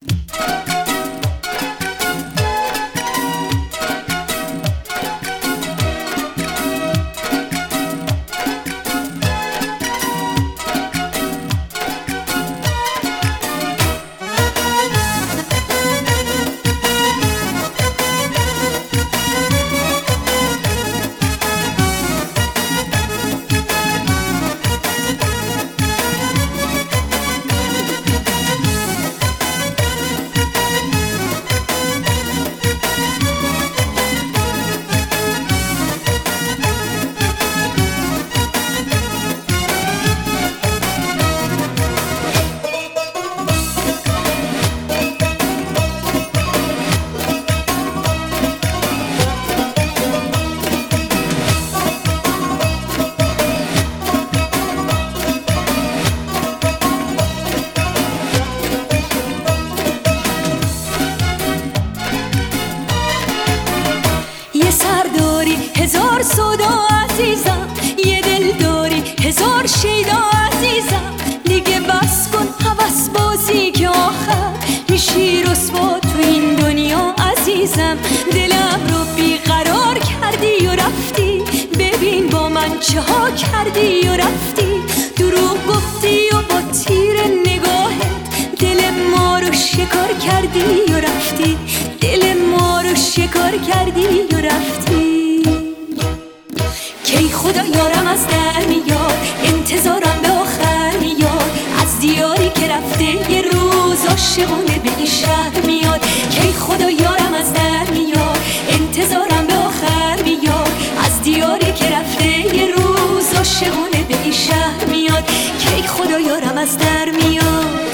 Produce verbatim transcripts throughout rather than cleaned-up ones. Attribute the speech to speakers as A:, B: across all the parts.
A: هزار سودا عزیزم، یه دل داری هزار شیدا عزیزم. دیگه بس کن هوس بازی که آخر میشی رسوا تو این دنیا عزیزم. دلم رو بیقرار کردی و رفتی، ببین با من چه ها کردی و رفتی. دروغ گفتی و با تیر نگاهت دل ما رو شکار کردی و رفتی، دل ما رو شکار کردی و رفتی. کی خدا یارم از در میاد، انتظارم به آخر میاد. از دیاری که رفته یه روز عاشقونه به این شهر میاد. کی خدا یارم از در میاد، انتظارم به آخر میاد. از دیاری که رفته یه روز عاشقونه به این شهر میاد. کی خدا یارم از در میاد.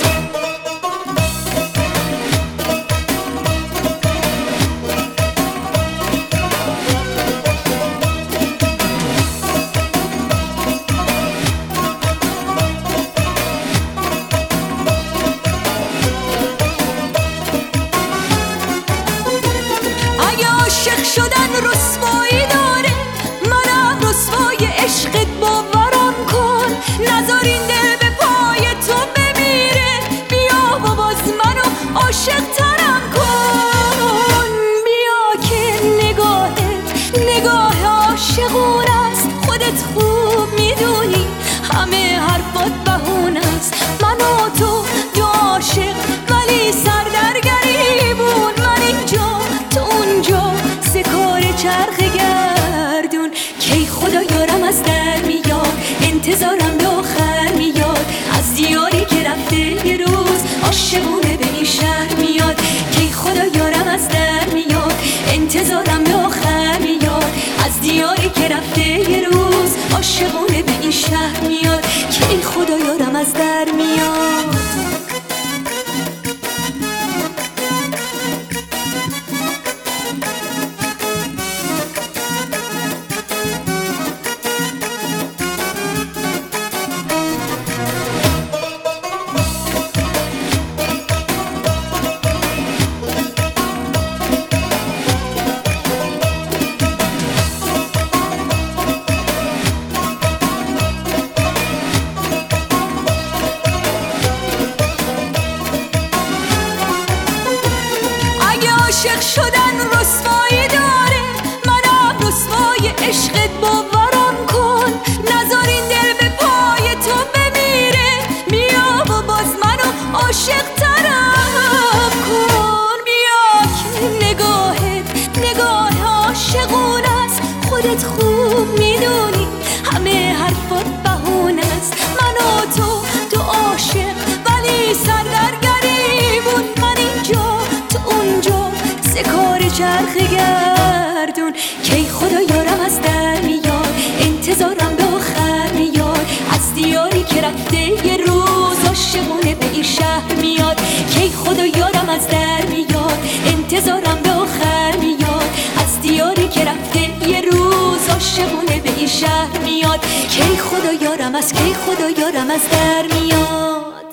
A: عاشق شدن رسوایی داره، منم رسوای عشقت باورم کن. نذار این دل به پای تو بمیره، بیا و باز منو عاشق ترم کن. بیا که نگاهت نگاه عاشقون است، خودت خوب میدونی همه حرفات بهونه است. من و تو دو عاشق ولی سر در گریبون، من اینجا تو اونجا سکار چرخ گردون. کی خدا یارم از در میاد، انتظارم به آخر میاد. از دیاری که رفته یه روز عاشقونه به این شهر میاد. کی خدا یارم از در میاد، انتظارم به آخر میاد. از دیاری که رفته یه روز عاشقونه به این شهر میاد. کی خدا یارم از در میاد. عاشق شدن رسوایی داره، منم رسوای عشقت باورم کن. نذار این دل به پای تو بمیره، بیا و باز منو عاشق ترم کن. بیا که نگاهت نگاه عاشقون است، خودت خوب میدونی همه حرفات بهونه است. من و تو دو عاشق ولی سر در گریبون، من اینجا تو اونجا سکار چرخ گردون. کی خدا یارم از در میاد، انتظارم به آخر میاد. از دیاری که رفته یه روز عاشقونه به این شهر میاد. کی خدا یارم از در میاد، انتظارم به آخر میاد. از دیاری که رفته یه روز عاشقونه به این شهر میاد. کی خدا یارم از کی خدا یارم از در میاد.